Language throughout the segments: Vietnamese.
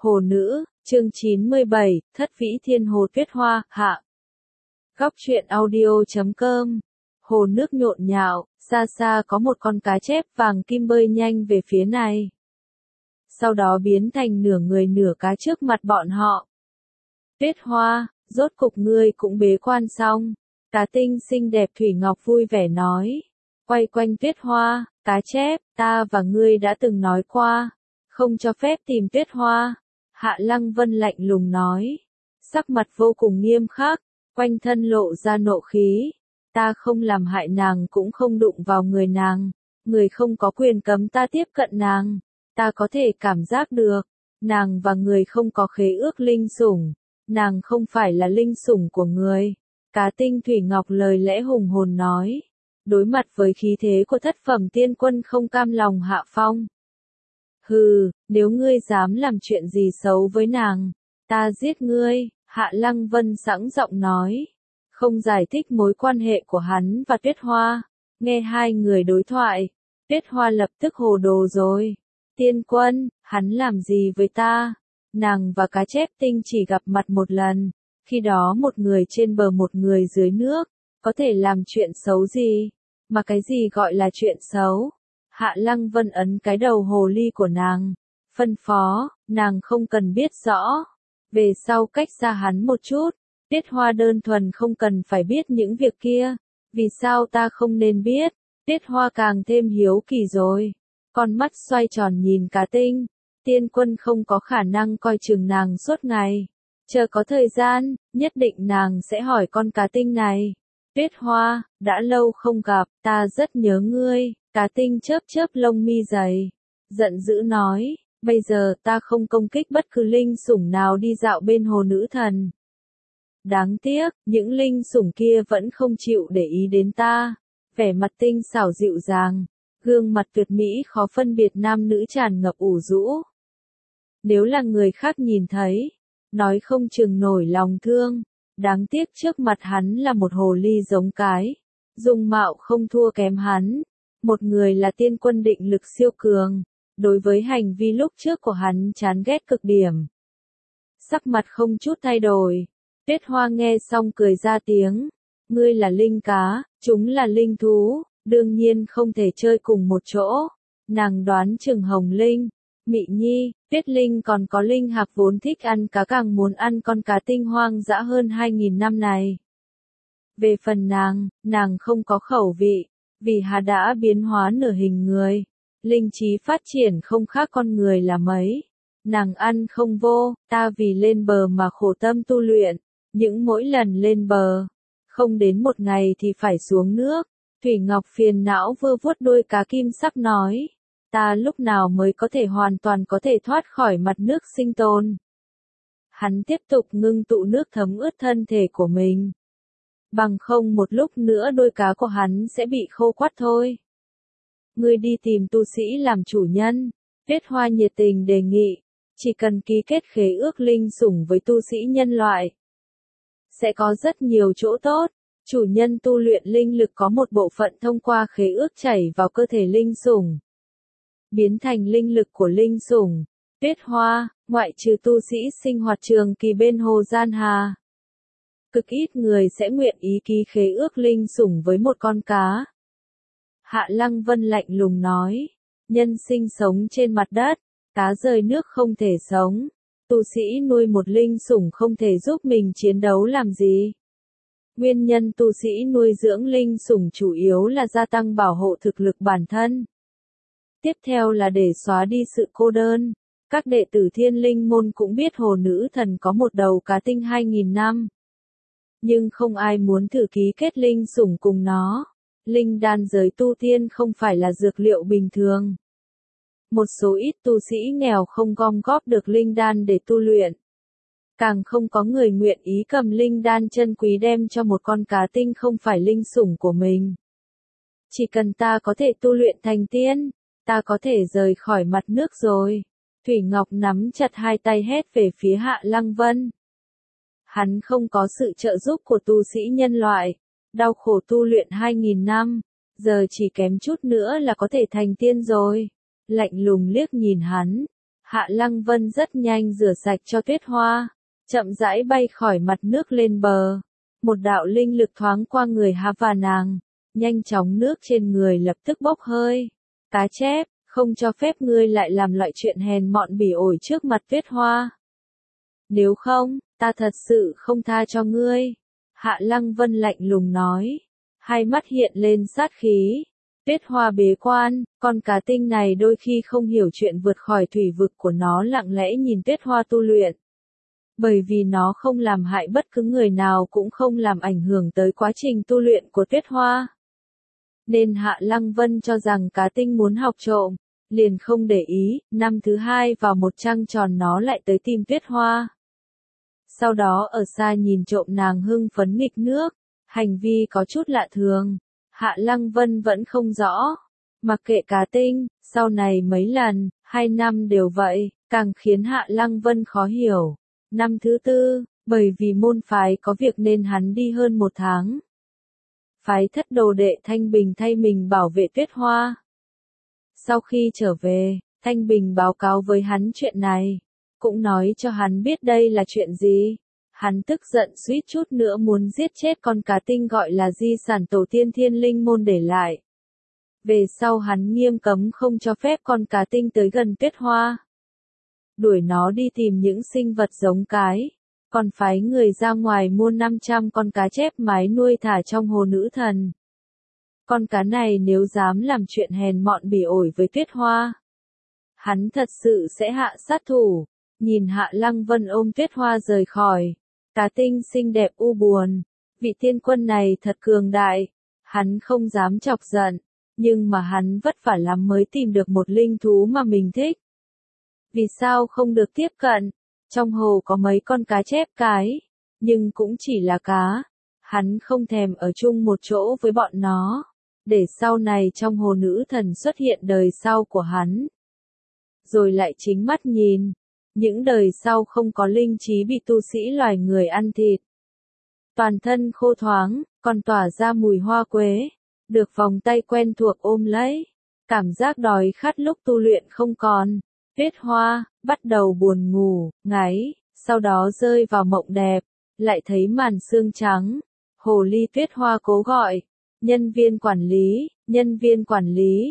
Hồ nữ, chương 97, Thất vĩ thiên hồ tuyết hoa, hạ. Góc truyện audio.com. Hồ nước nhộn nhạo, xa xa có một con cá chép vàng kim bơi nhanh về phía này. Sau đó biến thành nửa người nửa cá trước mặt bọn họ. Tuyết hoa, rốt cục ngươi cũng bế quan xong. Cá tinh xinh đẹp Thủy Ngọc vui vẻ nói. Quay quanh tuyết hoa, cá chép, ta và ngươi đã từng nói qua. Không cho phép tìm tuyết hoa. Hạ Lăng Vân lạnh lùng nói. Sắc mặt vô cùng nghiêm khắc, quanh thân lộ ra nộ khí. Ta không làm hại nàng cũng không đụng vào người nàng. Người không có quyền cấm ta tiếp cận nàng. Ta có thể cảm giác được. Nàng và người không có khế ước linh sủng. Nàng không phải là linh sủng của người. Cá tinh Thủy Ngọc lời lẽ hùng hồn nói. Đối mặt với khí thế của thất phẩm tiên quân không cam lòng hạ phong. Hừ, nếu ngươi dám làm chuyện gì xấu với nàng, ta giết ngươi, Hạ Lăng Vân sẵn giọng nói. Không giải thích mối quan hệ của hắn và Tuyết Hoa. Nghe hai người đối thoại, Tuyết Hoa lập tức hồ đồ rồi. Tiên quân, hắn làm gì với ta? Nàng và cá chép tinh chỉ gặp mặt một lần, khi đó một người trên bờ một người dưới nước, có thể làm chuyện xấu gì? Mà cái gì gọi là chuyện xấu? Hạ Lăng Vân ấn cái đầu hồ ly của nàng, phân phó, nàng không cần biết rõ. Về sau cách xa hắn một chút, Tuyết Hoa đơn thuần không cần phải biết những việc kia. Vì sao ta không nên biết? Tuyết Hoa càng thêm hiếu kỳ rồi. Con mắt xoay tròn nhìn cá tinh. Tiên quân không có khả năng coi chừng nàng suốt ngày. Chờ có thời gian, nhất định nàng sẽ hỏi con cá tinh này. Tuyết Hoa, đã lâu không gặp, ta rất nhớ ngươi. Cá tinh chớp chớp lông mi dày. Giận dữ nói, bây giờ ta không công kích bất cứ linh sủng nào đi dạo bên hồ nữ thần. Đáng tiếc, những linh sủng kia vẫn không chịu để ý đến ta. Vẻ mặt tinh xảo dịu dàng, gương mặt tuyệt mỹ khó phân biệt nam nữ tràn ngập ủ rũ. Nếu là người khác nhìn thấy, nói không chừng nổi lòng thương. Đáng tiếc trước mặt hắn là một hồ ly giống cái. Dung mạo không thua kém hắn. Một người là tiên quân định lực siêu cường. Đối với hành vi lúc trước của hắn chán ghét cực điểm. Sắc mặt không chút thay đổi. Tuyết Hoa nghe xong cười ra tiếng. Ngươi là linh cá, chúng là linh thú, đương nhiên không thể chơi cùng một chỗ. Nàng đoán chừng Hồng Linh, Mị Nhi, Tuyết Linh còn có linh hạc vốn thích ăn cá càng muốn ăn con cá tinh hoang dã hơn 2.000 năm này. Về phần nàng không có khẩu vị, vì hà đã biến hóa nửa hình người. Linh trí phát triển không khác con người là mấy. Nàng ăn không vô, ta vì lên bờ mà khổ tâm tu luyện. Những mỗi lần lên bờ, không đến một ngày thì phải xuống nước. Thủy Ngọc phiền não vơ vuốt đôi cá kim sắc nói. Ta lúc nào mới có thể hoàn toàn có thể thoát khỏi mặt nước sinh tồn. Hắn tiếp tục ngưng tụ nước thấm ướt thân thể của mình. Bằng không một lúc nữa đôi cá của hắn sẽ bị khô quắt thôi. Ngươi đi tìm tu sĩ làm chủ nhân. Tuyết Hoa nhiệt tình đề nghị. Chỉ cần ký kết khế ước linh sủng với tu sĩ nhân loại. Sẽ có rất nhiều chỗ tốt. Chủ nhân tu luyện linh lực có một bộ phận thông qua khế ước chảy vào cơ thể linh sủng. Biến thành linh lực của linh sủng. Tuyết Hoa, ngoại trừ tu sĩ sinh hoạt trường kỳ bên hồ Gian Hà. Cực ít người sẽ nguyện ý ký khế ước linh sủng với một con cá. Hạ Lăng Vân lạnh lùng nói. Nhân sinh sống trên mặt đất, cá rời nước không thể sống. Tu sĩ nuôi một linh sủng không thể giúp mình chiến đấu làm gì. Nguyên nhân tu sĩ nuôi dưỡng linh sủng chủ yếu là gia tăng bảo hộ thực lực bản thân. Tiếp theo là để xóa đi sự cô đơn. Các đệ tử Thiên Linh môn cũng biết hồ nữ thần có một đầu cá tinh 2.000 năm. Nhưng không ai muốn thử ký kết linh sủng cùng nó. Linh đan giới tu tiên không phải là dược liệu bình thường. Một số ít tu sĩ nghèo không gom góp được linh đan để tu luyện. Càng không có người nguyện ý cầm linh đan chân quý đem cho một con cá tinh không phải linh sủng của mình. Chỉ cần ta có thể tu luyện thành tiên, ta có thể rời khỏi mặt nước rồi. Thủy Ngọc nắm chặt hai tay hét về phía Hạ Lăng Vân. Hắn không có sự trợ giúp của tu sĩ nhân loại. Đau khổ tu luyện 2.000 năm. Giờ chỉ kém chút nữa là có thể thành tiên rồi. Lạnh lùng liếc nhìn hắn. Hạ Lăng Vân rất nhanh rửa sạch cho Tuyết Hoa, chậm rãi bay khỏi mặt nước lên bờ. Một đạo linh lực thoáng qua người hắn và nàng, nhanh chóng nước trên người lập tức bốc hơi. Cá chép, không cho phép ngươi lại làm loại chuyện hèn mọn bỉ ổi trước mặt Tuyết Hoa. Nếu không, ta thật sự không tha cho ngươi. Hạ Lăng Vân lạnh lùng nói, hai mắt hiện lên sát khí. Tuyết Hoa bế quan, con cá tinh này đôi khi không hiểu chuyện vượt khỏi thủy vực của nó, lặng lẽ nhìn Tuyết Hoa tu luyện. Bởi vì nó không làm hại bất cứ người nào, cũng không làm ảnh hưởng tới quá trình tu luyện của Tuyết Hoa. Nên Hạ Lăng Vân cho rằng cá tinh muốn học trộm, liền không để ý. Năm thứ hai vào một trăng tròn nó lại tới tìm Tuyết Hoa. Sau đó ở xa nhìn trộm nàng hưng phấn nghịch nước, hành vi có chút lạ thường. Hạ Lăng Vân vẫn không rõ. Mặc kệ cá tinh, sau này mấy lần, 2 năm đều vậy, càng khiến Hạ Lăng Vân khó hiểu. Năm thứ tư, bởi vì môn phái có việc nên hắn đi hơn 1 tháng. Phái thất đồ đệ Thanh Bình thay mình bảo vệ Tuyết Hoa. Sau khi trở về, Thanh Bình báo cáo với hắn chuyện này, cũng nói cho hắn biết đây là chuyện gì. Hắn tức giận suýt chút nữa muốn giết chết con cá tinh gọi là di sản tổ tiên Thiên Linh môn để lại. Về sau hắn nghiêm cấm không cho phép con cá tinh tới gần Tuyết Hoa. Đuổi nó đi tìm những sinh vật giống cái, còn phái người ra ngoài mua 500 con cá chép mái nuôi thả trong hồ nữ thần. Con cá này nếu dám làm chuyện hèn mọn bỉ ổi với Tuyết Hoa, hắn thật sự sẽ hạ sát thủ. Nhìn Hạ Lăng Vân ôm Tuyết Hoa rời khỏi, cá tinh xinh đẹp u buồn, vị tiên quân này thật cường đại, hắn không dám chọc giận, nhưng mà hắn vất vả lắm mới tìm được một linh thú mà mình thích. Vì sao không được tiếp cận? Trong hồ có mấy con cá chép cái, nhưng cũng chỉ là cá, hắn không thèm ở chung một chỗ với bọn nó, để sau này trong hồ nữ thần xuất hiện đời sau của hắn. Rồi lại chính mắt nhìn, những đời sau không có linh trí bị tu sĩ loài người ăn thịt. Toàn thân khô thoáng, còn tỏa ra mùi hoa quế, được vòng tay quen thuộc ôm lấy. Cảm giác đói khát lúc tu luyện không còn. Tuyết Hoa, bắt đầu buồn ngủ, ngáy, sau đó rơi vào mộng đẹp, lại thấy màn sương trắng. Hồ ly Tuyết Hoa cố gọi, nhân viên quản lý,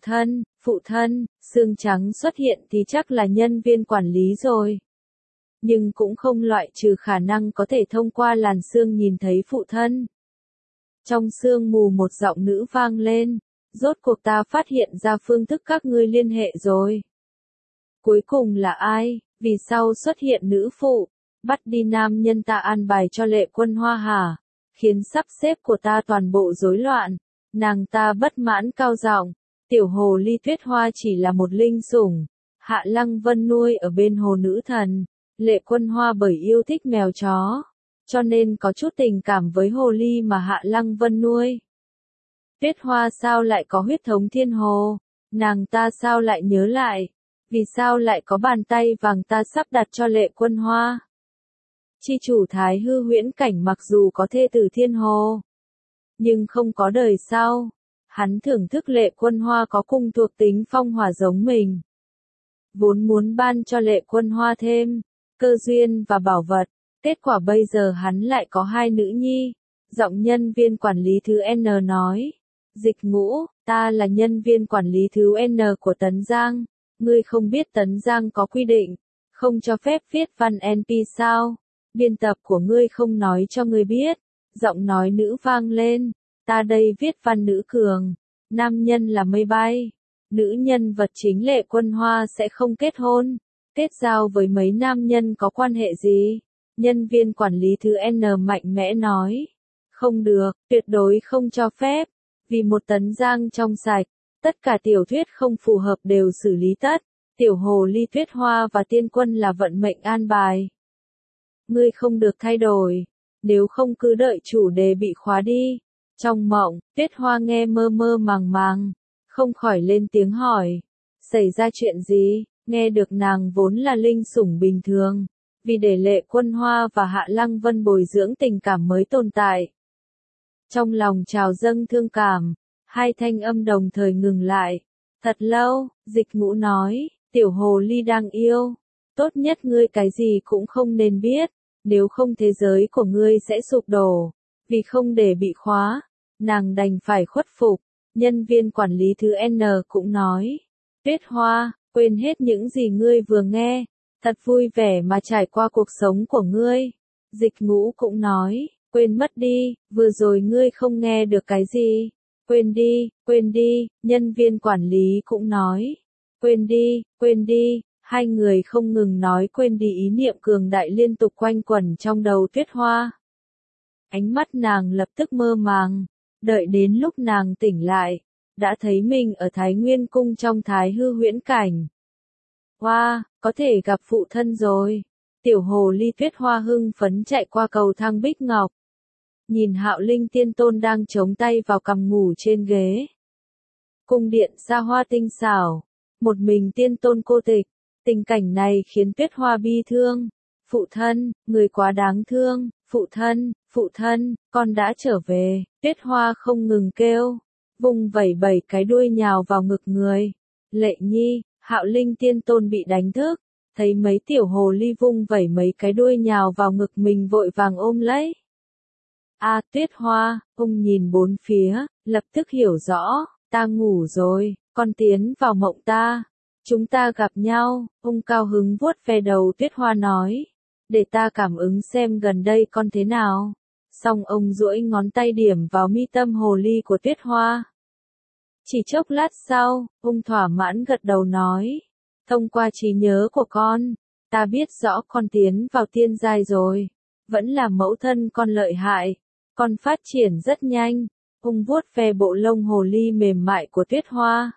phụ thân, sương trắng xuất hiện thì chắc là nhân viên quản lý rồi. Nhưng cũng không loại trừ khả năng có thể thông qua làn sương nhìn thấy phụ thân. Trong sương mù một giọng nữ vang lên, rốt cuộc ta phát hiện ra phương thức các ngươi liên hệ rồi. Cuối cùng là ai, vì sao xuất hiện nữ phụ, bắt đi nam nhân ta an bài cho Lệ Quân Hoa hả, khiến sắp xếp của ta toàn bộ rối loạn. Nàng ta bất mãn cao giọng, tiểu hồ ly Tuyết Hoa chỉ là một linh sủng, Hạ Lăng Vân nuôi ở bên hồ nữ thần. Lệ Quân Hoa bởi yêu thích mèo chó, cho nên có chút tình cảm với hồ ly mà Hạ Lăng Vân nuôi. Tuyết Hoa sao lại có huyết thống thiên hồ, nàng ta sao lại nhớ lại, vì sao lại có bàn tay vàng ta sắp đặt cho Lệ Quân Hoa. Chi chủ Thái Hư Huyễn Cảnh mặc dù có thê tử thiên hồ, nhưng không có đời sau. Hắn thưởng thức Lệ Quân Hoa có cùng thuộc tính phong hỏa giống mình, vốn muốn ban cho Lệ Quân Hoa thêm cơ duyên và bảo vật, kết quả bây giờ hắn lại có 2 nữ nhi. Giọng nhân viên quản lý thứ N nói, Dịch Ngũ, ta là nhân viên quản lý thứ N của Tấn Giang, ngươi không biết Tấn Giang có quy định, không cho phép viết văn NP sao, biên tập của ngươi không nói cho ngươi biết. Giọng nói nữ vang lên, ta đây viết văn nữ cường, nam nhân là mây bay, nữ nhân vật chính Lệ Quân Hoa sẽ không kết hôn. Kết giao với mấy nam nhân có quan hệ gì? Nhân viên quản lý thứ N mạnh mẽ nói. Không được, tuyệt đối không cho phép. Vì một Tấn Giang trong sạch, tất cả tiểu thuyết không phù hợp đều xử lý tất. Tiểu hồ ly Tuyết Hoa và tiên quân là vận mệnh an bài. Ngươi không được thay đổi, nếu không cứ đợi chủ đề bị khóa đi. Trong mộng, Tuyết Hoa nghe mơ mơ màng màng, không khỏi lên tiếng hỏi. Xảy ra chuyện gì? Nghe được nàng vốn là linh sủng bình thường, vì để Lệ Quân Hoa và Hạ Lăng Vân bồi dưỡng tình cảm mới tồn tại. Trong lòng trào dâng thương cảm, 2 thanh âm đồng thời ngừng lại. Thật lâu, Dịch Ngũ nói, tiểu hồ ly đang yêu. Tốt nhất ngươi cái gì cũng không nên biết, nếu không thế giới của ngươi sẽ sụp đổ. Vì không để bị khóa, nàng đành phải khuất phục. Nhân viên quản lý thứ N cũng nói, Tuyết Hoa, quên hết những gì ngươi vừa nghe, thật vui vẻ mà trải qua cuộc sống của ngươi. Dịch Ngũ cũng nói, quên mất đi, vừa rồi ngươi không nghe được cái gì. Quên đi, nhân viên quản lý cũng nói, quên đi, hai người không ngừng nói quên đi, ý niệm cường đại liên tục quanh quẩn trong đầu Tuyết Hoa. Ánh mắt nàng lập tức mơ màng, đợi đến lúc nàng tỉnh lại, đã thấy mình ở Thái Nguyên Cung trong Thái Hư huyễn cảnh. Hoa, có thể gặp phụ thân rồi. Tiểu hồ ly Tuyết Hoa hưng phấn chạy qua cầu thang bích ngọc. Nhìn Hạo Linh Tiên Tôn đang chống tay vào cằm ngủ trên ghế. Cung điện xa hoa tinh xảo, một mình Tiên Tôn cô tịch, tình cảnh này khiến Tuyết Hoa bi thương. Phụ thân, người quá đáng thương, phụ thân, con đã trở về. Tuyết Hoa không ngừng kêu, vùng vẩy vẩy cái đuôi nhào vào ngực người. Lệ Nhi, Hạo Linh Tiên Tôn bị đánh thức, thấy mấy tiểu hồ ly vung vẩy mấy cái đuôi nhào vào ngực mình vội vàng ôm lấy. Tuyết Hoa, ông nhìn bốn phía, lập tức hiểu rõ, ta ngủ rồi, con tiến vào mộng ta. Chúng ta gặp nhau, ông cao hứng vuốt ve đầu Tuyết Hoa nói, để ta cảm ứng xem gần đây con thế nào. Xong ông duỗi ngón tay điểm vào mi tâm hồ ly của Tuyết Hoa. Chỉ chốc lát sau, ông thỏa mãn gật đầu nói, thông qua trí nhớ của con, ta biết rõ con tiến vào tiên giai rồi, vẫn là mẫu thân con lợi hại, con phát triển rất nhanh. Ông vuốt ve bộ lông hồ ly mềm mại của Tuyết Hoa.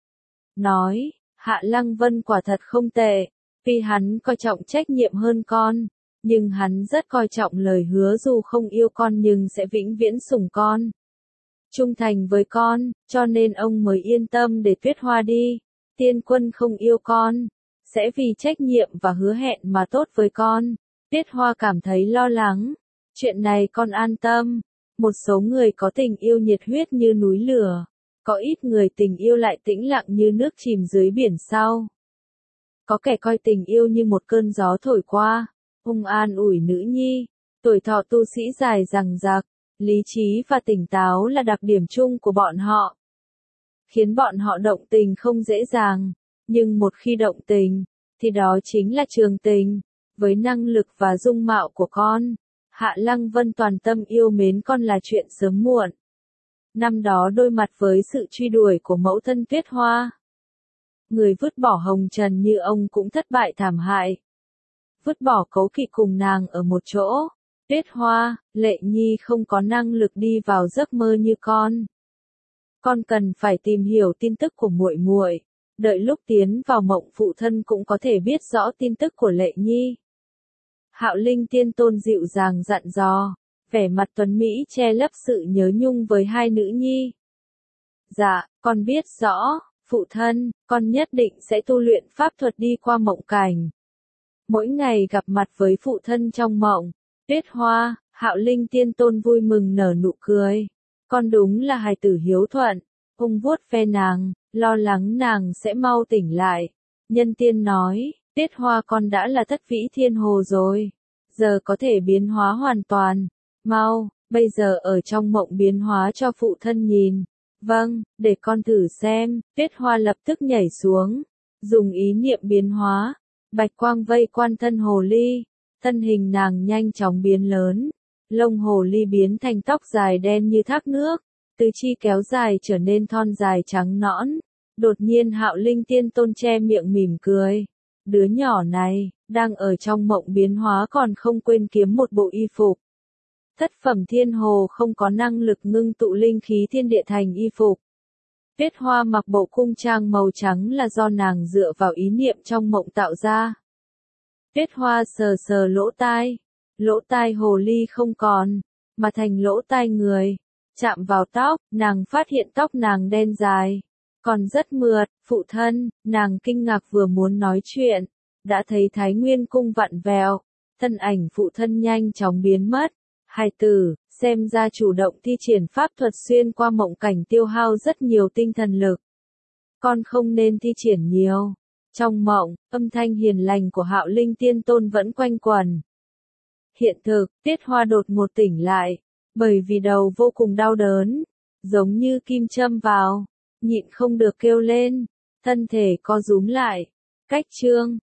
Nói, Hạ Lăng Vân quả thật không tệ, vì hắn coi trọng trách nhiệm hơn con, nhưng hắn rất coi trọng lời hứa dù không yêu con nhưng sẽ vĩnh viễn sủng con. Trung thành với con, cho nên ông mới yên tâm để Tuyết Hoa đi. Tiên Quân không yêu con, sẽ vì trách nhiệm và hứa hẹn mà tốt với con. Tuyết Hoa cảm thấy lo lắng. Chuyện này con an tâm. Một số người có tình yêu nhiệt huyết như núi lửa, có ít người tình yêu lại tĩnh lặng như nước chìm dưới biển sau. Có kẻ coi tình yêu như một cơn gió thổi qua. Ông an ủi nữ nhi, tuổi thọ tu sĩ dài dằng dặc, lý trí và tỉnh táo là đặc điểm chung của bọn họ, khiến bọn họ động tình không dễ dàng, nhưng một khi động tình, thì đó chính là trường tình. Với năng lực và dung mạo của con, Hạ Lăng Vân toàn tâm yêu mến con là chuyện sớm muộn. Năm đó đối mặt với sự truy đuổi của mẫu thân Tuyết Hoa, người vứt bỏ hồng trần như ông cũng thất bại thảm hại. Vứt bỏ cấu kỵ cùng nàng ở một chỗ. Tuyết Hoa, Lệ Nhi không có năng lực đi vào giấc mơ như con. Con cần phải tìm hiểu tin tức của muội muội, đợi lúc tiến vào mộng phụ thân cũng có thể biết rõ tin tức của Lệ Nhi. Hạo Linh Tiên Tôn dịu dàng dặn dò, vẻ mặt tuấn mỹ che lấp sự nhớ nhung với hai nữ nhi. Dạ, con biết rõ, phụ thân, con nhất định sẽ tu luyện pháp thuật đi qua mộng cảnh. Mỗi ngày gặp mặt với phụ thân trong mộng. Tuyết Hoa, Hạo Linh Tiên Tôn vui mừng nở nụ cười. Con đúng là hài tử hiếu thuận. Ông vuốt ve nàng, lo lắng nàng sẽ mau tỉnh lại. Nhân tiên nói, Tuyết Hoa con đã là thất vĩ thiên hồ rồi. Giờ có thể biến hóa hoàn toàn. Mau, bây giờ ở trong mộng biến hóa cho phụ thân nhìn. Vâng, để con thử xem. Tuyết Hoa lập tức nhảy xuống, dùng ý niệm biến hóa. Bạch quang vây quan thân hồ ly. Thân hình nàng nhanh chóng biến lớn. Lông hồ ly biến thành tóc dài đen như thác nước. Tứ chi kéo dài trở nên thon dài trắng nõn. Đột nhiên Hạo Linh Tiên Tôn che miệng mỉm cười. Đứa nhỏ này, đang ở trong mộng biến hóa còn không quên kiếm một bộ y phục. Thất phẩm thiên hồ không có năng lực ngưng tụ linh khí thiên địa thành y phục. Tuyết Hoa mặc bộ cung trang màu trắng là do nàng dựa vào ý niệm trong mộng tạo ra. Tuyết Hoa sờ sờ lỗ tai hồ ly không còn, mà thành lỗ tai người. Chạm vào tóc, nàng phát hiện tóc nàng đen dài, còn rất mượt. Phụ thân, nàng kinh ngạc vừa muốn nói chuyện, đã thấy Thái Nguyên Cung vặn vẹo, thân ảnh phụ thân nhanh chóng biến mất. Hài tử, xem ra chủ động thi triển pháp thuật xuyên qua mộng cảnh tiêu hao rất nhiều tinh thần lực. Con không nên thi triển nhiều. Trong mộng, âm thanh hiền lành của Hạo Linh Tiên Tôn vẫn quanh quẩn. Hiện thực, Tiết Hoa đột ngột tỉnh lại, bởi vì đầu vô cùng đau đớn, giống như kim châm vào, nhịn không được kêu lên, thân thể co rúm lại. Cách chương